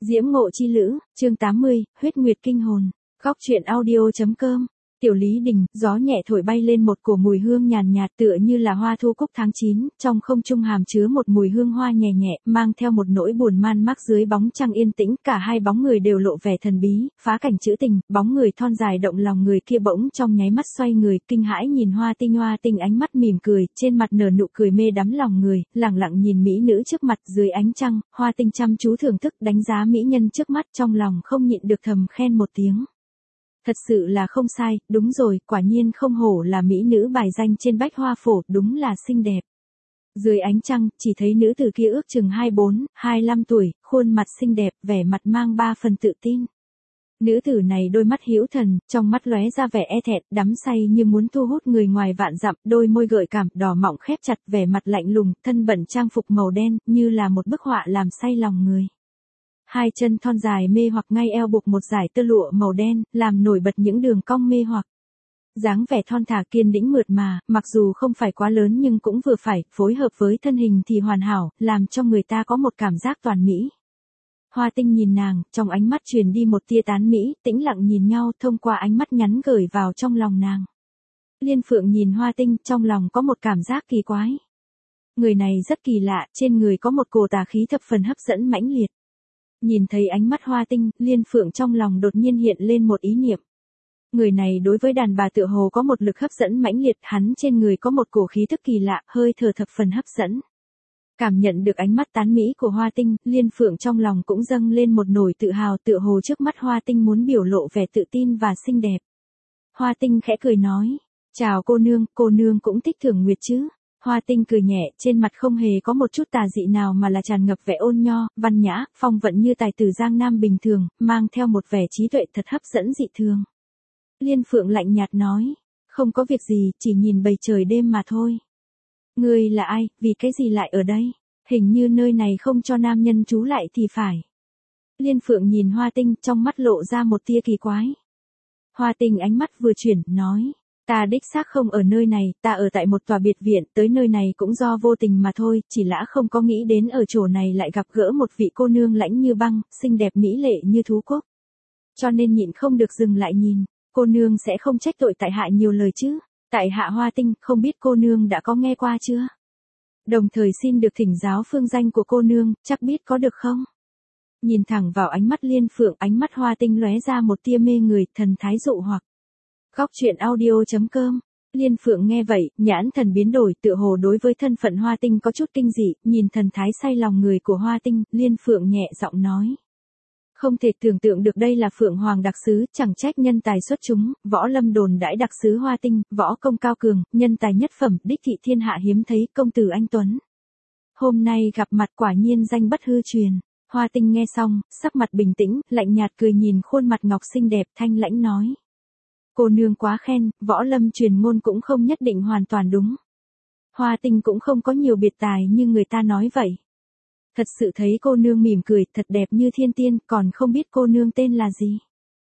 Diễm Ngộ Chi Lữ, chương 80, Huyết Nguyệt Kinh Hồn. Góc truyện audio.com. Tiểu Lý Đình, gió nhẹ thổi bay lên một cổ mùi hương nhàn nhạt tựa như là hoa thu cúc tháng 9, trong không trung hàm chứa một mùi hương hoa nhẹ nhẹ, mang theo một nỗi buồn man mác dưới bóng trăng yên tĩnh, cả hai bóng người đều lộ vẻ thần bí, phá cảnh trữ tình, bóng người thon dài động lòng người kia bỗng trong nháy mắt xoay người, kinh hãi nhìn Hoa Tinh ánh mắt mỉm cười, trên mặt nở nụ cười mê đắm lòng người, lẳng lặng nhìn mỹ nữ trước mặt dưới ánh trăng, Hoa Tinh chăm chú thưởng thức đánh giá mỹ nhân trước mắt, trong lòng không nhịn được thầm khen một tiếng. Thật sự là không sai, đúng rồi, quả nhiên không hổ là mỹ nữ bài danh trên bách hoa phổ, đúng là xinh đẹp. Dưới ánh trăng, chỉ thấy nữ tử kia ước chừng 24, 25 tuổi, khuôn mặt xinh đẹp, vẻ mặt mang 3 phần tự tin. Nữ tử này đôi mắt hữu thần, trong mắt lóe ra vẻ e thẹn, đắm say như muốn thu hút người ngoài vạn dặm, đôi môi gợi cảm, đỏ mọng khép chặt, vẻ mặt lạnh lùng, thân bận trang phục màu đen, như là một bức họa làm say lòng người. Hai chân thon dài mê hoặc ngay eo buộc một dải tơ lụa màu đen, làm nổi bật những đường cong mê hoặc. Dáng vẻ thon thả kiên đĩnh mượt mà, mặc dù không phải quá lớn nhưng cũng vừa phải, phối hợp với thân hình thì hoàn hảo, làm cho người ta có một cảm giác toàn mỹ. Hoa Tinh nhìn nàng, trong ánh mắt truyền đi một tia tán mỹ, tĩnh lặng nhìn nhau thông qua ánh mắt nhắn gửi vào trong lòng nàng. Liên Phượng nhìn Hoa Tinh, trong lòng có một cảm giác kỳ quái. Người này rất kỳ lạ, trên người có một cổ tà khí thập phần hấp dẫn mãnh liệt. Nhìn thấy ánh mắt Hoa Tinh, Liên Phượng trong lòng đột nhiên hiện lên một ý niệm. Người này đối với đàn bà tựa hồ có một lực hấp dẫn mãnh liệt, hắn trên người có một cổ khí tức kỳ lạ, hơi thở thập phần hấp dẫn. Cảm nhận được ánh mắt tán mỹ của Hoa Tinh, Liên Phượng trong lòng cũng dâng lên một nỗi tự hào, tựa hồ trước mắt Hoa Tinh muốn biểu lộ vẻ tự tin và xinh đẹp. Hoa Tinh khẽ cười nói, chào cô nương cũng thích Thưởng Nguyệt chứ? Hoa Tinh cười nhẹ, trên mặt không hề có một chút tà dị nào mà là tràn ngập vẻ ôn nho, văn nhã, phong vận như tài tử Giang Nam bình thường, mang theo một vẻ trí tuệ thật hấp dẫn dị thường. Liên Phượng lạnh nhạt nói, không có việc gì, chỉ nhìn bầu trời đêm mà thôi. Ngươi là ai, vì cái gì lại ở đây? Hình như nơi này không cho nam nhân trú lại thì phải. Liên Phượng nhìn Hoa Tinh, trong mắt lộ ra một tia kỳ quái. Hoa Tinh ánh mắt vừa chuyển, nói. Ta đích xác không ở nơi này, ta ở tại một tòa biệt viện, tới nơi này cũng do vô tình mà thôi, chỉ lã không có nghĩ đến ở chỗ này lại gặp gỡ một vị cô nương lãnh như băng, xinh đẹp mỹ lệ như thú cốc. Cho nên nhịn không được dừng lại nhìn, cô nương sẽ không trách tội tại hạ nhiều lời chứ? Tại hạ Hoa Tinh, không biết cô nương đã có nghe qua chưa? Đồng thời xin được thỉnh giáo phương danh của cô nương, chắc biết có được không? Nhìn thẳng vào ánh mắt Liên Phượng, ánh mắt Hoa Tinh lóe ra một tia mê người, thần thái dụ hoặc. Góc truyện audio.com. Liên Phượng nghe vậy, nhãn thần biến đổi, tựa hồ đối với thân phận Hoa Tinh có chút kinh dị, nhìn thần thái say lòng người của Hoa Tinh, Liên Phượng nhẹ giọng nói. Không thể tưởng tượng được đây là Phượng Hoàng đặc sứ, chẳng trách nhân tài xuất chúng, Võ Lâm đồn đãi đặc sứ Hoa Tinh, võ công cao cường, nhân tài nhất phẩm, đích thị thiên hạ hiếm thấy, công tử anh tuấn. Hôm nay gặp mặt quả nhiên danh bất hư truyền. Hoa Tinh nghe xong, sắc mặt bình tĩnh, lạnh nhạt cười nhìn khuôn mặt ngọc xinh đẹp, thanh lãnh nói. Cô nương quá khen, Võ Lâm truyền ngôn cũng không nhất định hoàn toàn đúng. Hoa Tinh cũng không có nhiều biệt tài như người ta nói vậy. Thật sự thấy cô nương mỉm cười, thật đẹp như thiên tiên, còn không biết cô nương tên là gì.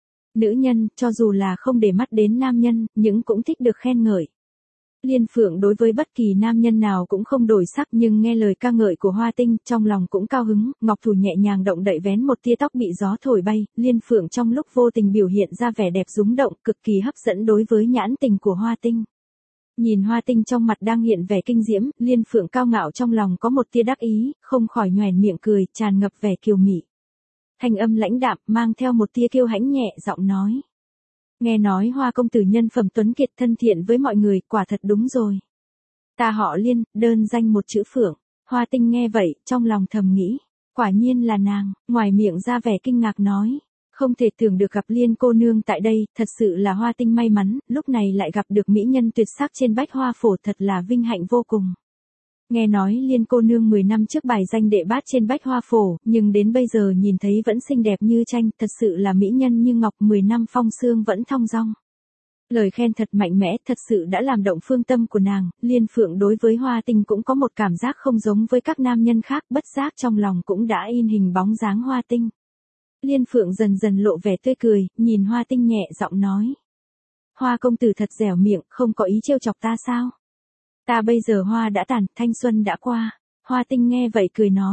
Nữ nhân, cho dù là không để mắt đến nam nhân, nhưng cũng thích được khen ngợi. Liên Phượng đối với bất kỳ nam nhân nào cũng không đổi sắc, nhưng nghe lời ca ngợi của Hoa Tinh, trong lòng cũng cao hứng, ngọc thủ nhẹ nhàng động đậy vén một tia tóc bị gió thổi bay, Liên Phượng trong lúc vô tình biểu hiện ra vẻ đẹp rúng động, cực kỳ hấp dẫn đối với nhãn tình của Hoa Tinh. Nhìn Hoa Tinh trong mặt đang hiện vẻ kinh diễm, Liên Phượng cao ngạo trong lòng có một tia đắc ý, không khỏi nhoẻn miệng cười, tràn ngập vẻ kiều mị. Thanh âm lãnh đạm, mang theo một tia kiêu hãnh nhẹ giọng nói. Nghe nói Hoa công tử nhân phẩm tuấn kiệt thân thiện với mọi người, quả thật đúng rồi. Ta họ Liên, đơn danh một chữ Phượng. Hoa Tinh nghe vậy, trong lòng thầm nghĩ. Quả nhiên là nàng, ngoài miệng ra vẻ kinh ngạc nói. Không thể tưởng được gặp Liên cô nương tại đây, thật sự là Hoa Tinh may mắn, lúc này lại gặp được mỹ nhân tuyệt sắc trên bách hoa phổ, thật là vinh hạnh vô cùng. Nghe nói Liên cô nương 10 năm trước bài danh đệ bát trên bách hoa phổ, nhưng đến bây giờ nhìn thấy vẫn xinh đẹp như tranh, thật sự là mỹ nhân như ngọc, 10 năm phong sương vẫn thong dong. Lời khen thật mạnh mẽ, thật sự đã làm động phương tâm của nàng, Liên Phượng đối với Hoa Tinh cũng có một cảm giác không giống với các nam nhân khác, bất giác trong lòng cũng đã in hình bóng dáng Hoa Tinh. Liên Phượng dần dần lộ vẻ tươi cười, nhìn Hoa Tinh nhẹ giọng nói. Hoa công tử thật dẻo miệng, không có ý trêu chọc ta sao? Ta bây giờ hoa đã tàn, thanh xuân đã qua. Hoa Tinh nghe vậy cười nói.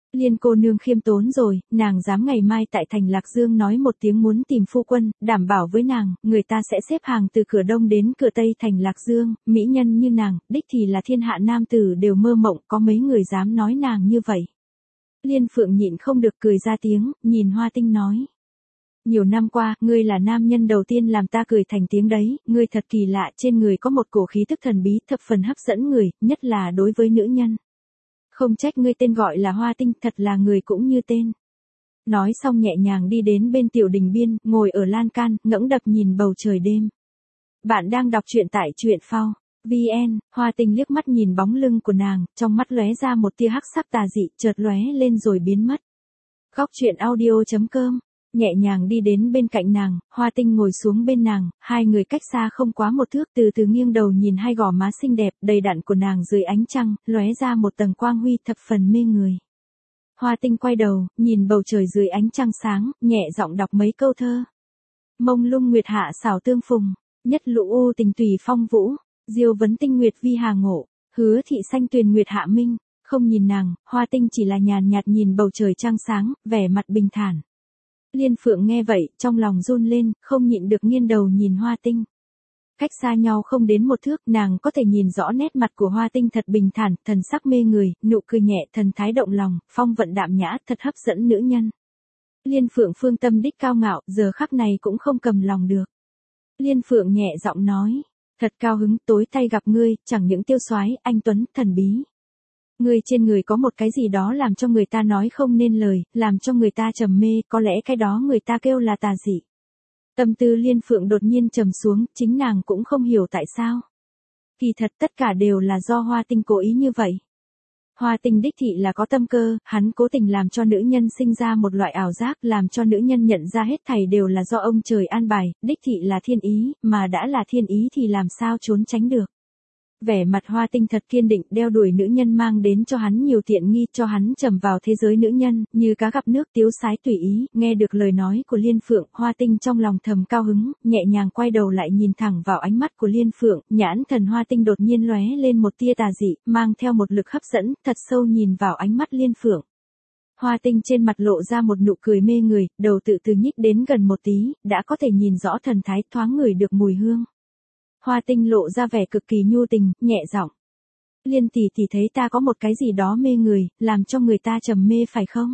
Liên cô nương khiêm tốn rồi, nàng dám ngày mai tại thành Lạc Dương nói một tiếng muốn tìm phu quân, đảm bảo với nàng, người ta sẽ xếp hàng từ cửa đông đến cửa tây thành Lạc Dương, mỹ nhân như nàng, đích thì là thiên hạ nam tử đều mơ mộng, có mấy người dám nói nàng như vậy. Liên Phượng nhịn không được cười ra tiếng, nhìn Hoa Tinh nói. Nhiều năm qua, ngươi là nam nhân đầu tiên làm ta cười thành tiếng đấy, ngươi thật kỳ lạ, trên người có một cổ khí tức thần bí, thập phần hấp dẫn người, nhất là đối với nữ nhân. Không trách ngươi tên gọi là Hoa Tinh, thật là người cũng như tên. Nói xong nhẹ nhàng đi đến bên tiểu đình biên, ngồi ở lan can, ngẩng đập nhìn bầu trời đêm. Bạn đang đọc truyện tại truyện phao. VN, Hoa Tinh liếc mắt nhìn bóng lưng của nàng, trong mắt lóe ra một tia hắc sắc tà dị, chợt lóe lên rồi biến mất. Góc truyện audio.com, nhẹ nhàng đi đến bên cạnh nàng, Hoa Tinh ngồi xuống bên nàng, hai người cách xa không quá một thước, từ từ nghiêng đầu nhìn hai gò má xinh đẹp, đầy đặn của nàng dưới ánh trăng, lóe ra một tầng quang huy thập phần mê người. Hoa Tinh quay đầu, nhìn bầu trời dưới ánh trăng sáng, nhẹ giọng đọc mấy câu thơ. Mông lung nguyệt hạ xảo tương phùng, nhất lũ u tình tùy phong vũ. Diêu vấn tinh nguyệt vi hà ngộ, hứa thị xanh tuyền nguyệt hạ minh, không nhìn nàng, Hoa Tinh chỉ là nhàn nhạt nhìn bầu trời trăng sáng, vẻ mặt bình thản. Liên Phượng nghe vậy, trong lòng run lên, không nhịn được nghiêng đầu nhìn Hoa Tinh. Cách xa nhau không đến một thước, nàng có thể nhìn rõ nét mặt của Hoa Tinh thật bình thản, thần sắc mê người, nụ cười nhẹ, thần thái động lòng, phong vận đạm nhã, thật hấp dẫn nữ nhân. Liên Phượng phương tâm đích cao ngạo, giờ khắc này cũng không cầm lòng được. Liên Phượng nhẹ giọng nói. Thật cao hứng, tối tay gặp ngươi, chẳng những tiêu soái, anh tuấn, thần bí. Ngươi trên người có một cái gì đó làm cho người ta nói không nên lời, làm cho người ta trầm mê, có lẽ cái đó người ta kêu là tà dị. Tâm tư Liên Phượng đột nhiên trầm xuống, chính nàng cũng không hiểu tại sao. Kỳ thật tất cả đều là do Hoa Tinh cố ý như vậy. Hoa Tinh đích thị là có tâm cơ, hắn cố tình làm cho nữ nhân sinh ra một loại ảo giác, làm cho nữ nhân nhận ra hết thảy đều là do ông trời an bài, đích thị là thiên ý, mà đã là thiên ý thì làm sao trốn tránh được. Vẻ mặt Hoa Tinh thật kiên định, đeo đuổi nữ nhân mang đến cho hắn nhiều tiện nghi, cho hắn trầm vào thế giới nữ nhân, như cá gặp nước tiếu sái tùy ý, nghe được lời nói của Liên Phượng, Hoa Tinh trong lòng thầm cao hứng, nhẹ nhàng quay đầu lại nhìn thẳng vào ánh mắt của Liên Phượng, nhãn thần Hoa Tinh đột nhiên lóe lên một tia tà dị, mang theo một lực hấp dẫn, thật sâu nhìn vào ánh mắt Liên Phượng. Hoa Tinh trên mặt lộ ra một nụ cười mê người, đầu tự từ nhích đến gần một tí, đã có thể nhìn rõ thần thái, thoáng ngửi được mùi hương. Hoa Tinh lộ ra vẻ cực kỳ nhu tình, nhẹ giọng. Liên tỷ tỷ thấy ta có một cái gì đó mê người, làm cho người ta trầm mê phải không?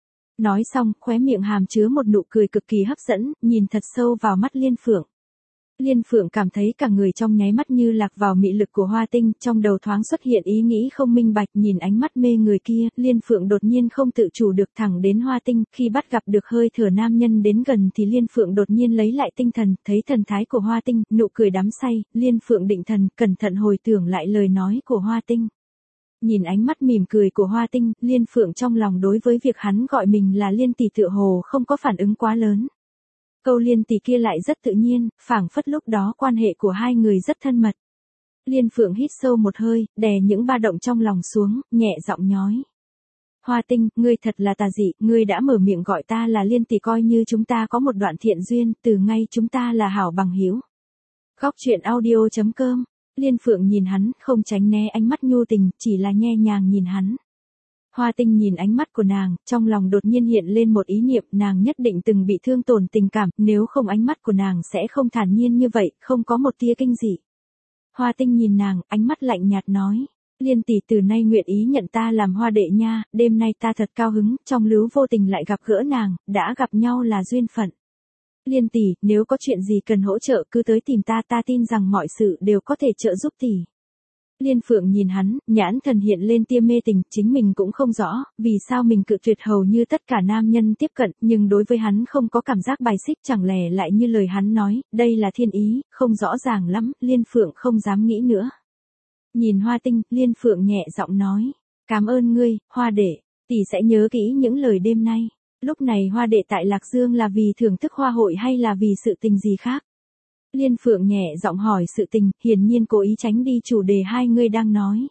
Nói xong, khóe miệng hàm chứa một nụ cười cực kỳ hấp dẫn, nhìn thật sâu vào mắt Liên Phượng. Liên Phượng cảm thấy cả người trong nháy mắt như lạc vào mị lực của Hoa Tinh, trong đầu thoáng xuất hiện ý nghĩ không minh bạch, nhìn ánh mắt mê người kia, Liên Phượng đột nhiên không tự chủ được thẳng đến Hoa Tinh, khi bắt gặp được hơi thở nam nhân đến gần thì Liên Phượng đột nhiên lấy lại tinh thần, thấy thần thái của Hoa Tinh, nụ cười đắm say, Liên Phượng định thần, cẩn thận hồi tưởng lại lời nói của Hoa Tinh. Nhìn ánh mắt mỉm cười của Hoa Tinh, Liên Phượng trong lòng đối với việc hắn gọi mình là Liên tỷ tựa hồ không có phản ứng quá lớn. Câu Liên tỷ kia lại rất tự nhiên, phảng phất lúc đó quan hệ của hai người rất thân mật. Liên Phượng hít sâu một hơi, đè những ba động trong lòng xuống, nhẹ giọng nhói. Hoa Tinh, ngươi thật là tà dị, ngươi đã mở miệng gọi ta là Liên tỷ, coi như chúng ta có một đoạn thiện duyên, từ ngay chúng ta là hảo bằng hữu. Góc truyện audio.com, Liên Phượng nhìn hắn, không tránh né ánh mắt nhu tình, chỉ là nhẹ nhàng nhìn hắn. Hoa Tinh nhìn ánh mắt của nàng, trong lòng đột nhiên hiện lên một ý niệm, nàng nhất định từng bị thương tổn tình cảm, nếu không ánh mắt của nàng sẽ không thản nhiên như vậy, không có một tia kinh dị. Hoa Tinh nhìn nàng, ánh mắt lạnh nhạt nói, Liên tỷ từ nay nguyện ý nhận ta làm hoa đệ nha, đêm nay ta thật cao hứng, trong lứa vô tình lại gặp gỡ nàng, đã gặp nhau là duyên phận. Liên tỷ, nếu có chuyện gì cần hỗ trợ cứ tới tìm ta, ta tin rằng mọi sự đều có thể trợ giúp tỷ. Liên Phượng nhìn hắn, nhãn thần hiện lên tia mê tình, chính mình cũng không rõ, vì sao mình cự tuyệt hầu như tất cả nam nhân tiếp cận, nhưng đối với hắn không có cảm giác bài xích, chẳng lẽ lại như lời hắn nói, đây là thiên ý, không rõ ràng lắm, Liên Phượng không dám nghĩ nữa. Nhìn Hoa Tinh, Liên Phượng nhẹ giọng nói, cảm ơn ngươi, Hoa đệ, tỷ sẽ nhớ kỹ những lời đêm nay. Lúc này Hoa đệ tại Lạc Dương là vì thưởng thức hoa hội hay là vì sự tình gì khác? Liên Phượng nhẹ giọng hỏi sự tình, hiển nhiên cố ý tránh đi chủ đề hai người đang nói.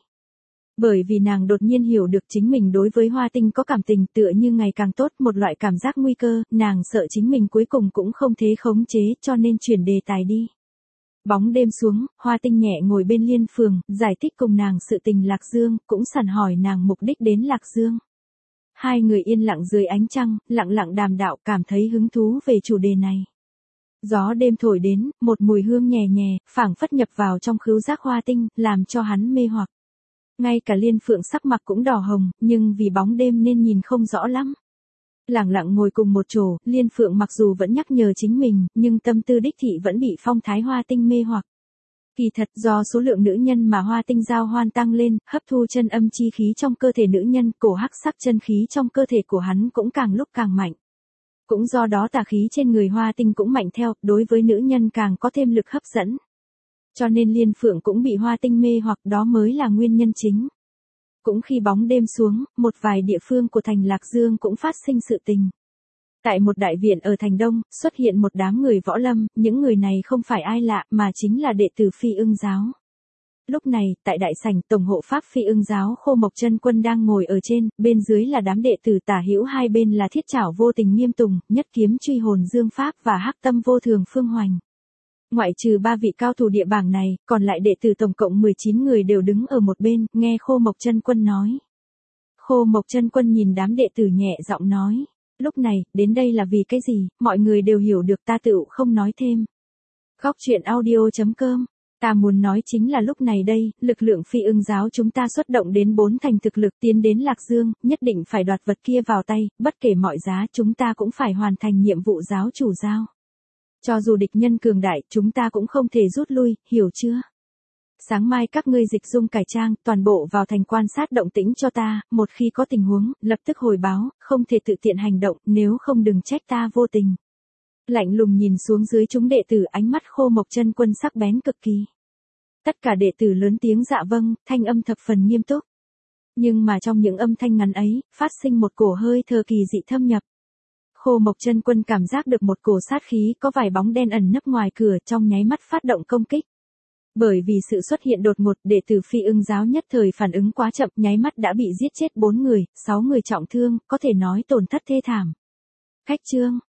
Bởi vì nàng đột nhiên hiểu được chính mình đối với Hoa Tinh có cảm tình, tựa như ngày càng tốt, một loại cảm giác nguy cơ, nàng sợ chính mình cuối cùng cũng không thể khống chế, cho nên chuyển đề tài đi. Bóng đêm xuống, Hoa Tinh nhẹ ngồi bên Liên Phượng, giải thích cùng nàng sự tình Lạc Dương, cũng sẵn hỏi nàng mục đích đến Lạc Dương. hai người yên lặng dưới ánh trăng, lặng lặng đàm đạo cảm thấy hứng thú về chủ đề này. Gió đêm thổi đến, một mùi hương nhẹ nhẹ, phảng phất nhập vào trong khứu giác hoa tinh, làm cho hắn mê hoặc. Ngay cả Liên Phượng sắc mặt cũng đỏ hồng, nhưng vì bóng đêm nên nhìn không rõ lắm. Lặng lặng ngồi cùng một chỗ, Liên Phượng mặc dù vẫn nhắc nhở chính mình, nhưng tâm tư đích thị vẫn bị phong thái hoa tinh mê hoặc. Kỳ thật do số lượng nữ nhân mà hoa tinh giao hoan tăng lên, hấp thu chân âm chi khí trong cơ thể nữ nhân, cổ hắc sắc chân khí trong cơ thể của hắn cũng càng lúc càng mạnh. Cũng do đó tà khí trên người hoa tinh cũng mạnh theo, đối với nữ nhân càng có thêm lực hấp dẫn. Cho nên Liên Phượng cũng bị hoa tinh mê hoặc, đó mới là nguyên nhân chính. Cũng khi bóng đêm xuống, một vài địa phương của thành Lạc Dương cũng phát sinh sự tình. Tại một đại viện ở thành Đông, xuất hiện một đám người võ lâm, những người này không phải ai lạ mà chính là đệ tử Phi Ưng giáo. Lúc này, tại đại sảnh, tổng hộ pháp Phi Ưng giáo Khô Mộc Chân Quân đang ngồi ở trên, bên dưới là đám đệ tử tả hữu, hai bên là Thiết Trảo Vô Tình Nghiêm Tùng, Nhất Kiếm Truy Hồn Dương Pháp và Hắc Tâm Vô Thường Phương Hoành. Ngoại trừ 3 vị cao thủ địa bảng này, còn lại đệ tử tổng cộng 19 người đều đứng ở một bên, nghe Khô Mộc Chân Quân nói. Khô Mộc Chân Quân nhìn đám đệ tử nhẹ giọng nói. Lúc này, đến đây là vì cái gì, mọi người đều hiểu được, ta tựu không nói thêm. Góc truyện audio.com. Ta muốn nói chính là lúc này đây, lực lượng Phi Ưng giáo chúng ta xuất động đến 4 thành thực lực tiến đến Lạc Dương, nhất định phải đoạt vật kia vào tay, bất kể mọi giá chúng ta cũng phải hoàn thành nhiệm vụ giáo chủ giao. Cho dù địch nhân cường đại, chúng ta cũng không thể rút lui, hiểu chưa? Sáng mai các ngươi dịch dung cải trang, toàn bộ vào thành quan sát động tĩnh cho ta, một khi có tình huống, lập tức hồi báo, không thể tự tiện hành động, nếu không đừng trách ta vô tình. Lạnh lùng nhìn xuống dưới chúng đệ tử, ánh mắt Khô Mộc Chân Quân sắc bén cực kỳ. Tất cả đệ tử lớn tiếng dạ vâng, thanh âm thập phần nghiêm túc. Nhưng mà trong những âm thanh ngắn ấy, phát sinh một cổ hơi thở kỳ dị thâm nhập. Khô Mộc Chân Quân cảm giác được một cổ sát khí, có vài bóng đen ẩn nấp ngoài cửa, trong nháy mắt phát động công kích. Bởi vì sự xuất hiện đột ngột, đệ tử Phi Ưng giáo nhất thời phản ứng quá chậm, nháy mắt đã bị giết chết 4 người, 6 người trọng thương, có thể nói tổn thất thê thảm. Khách trương,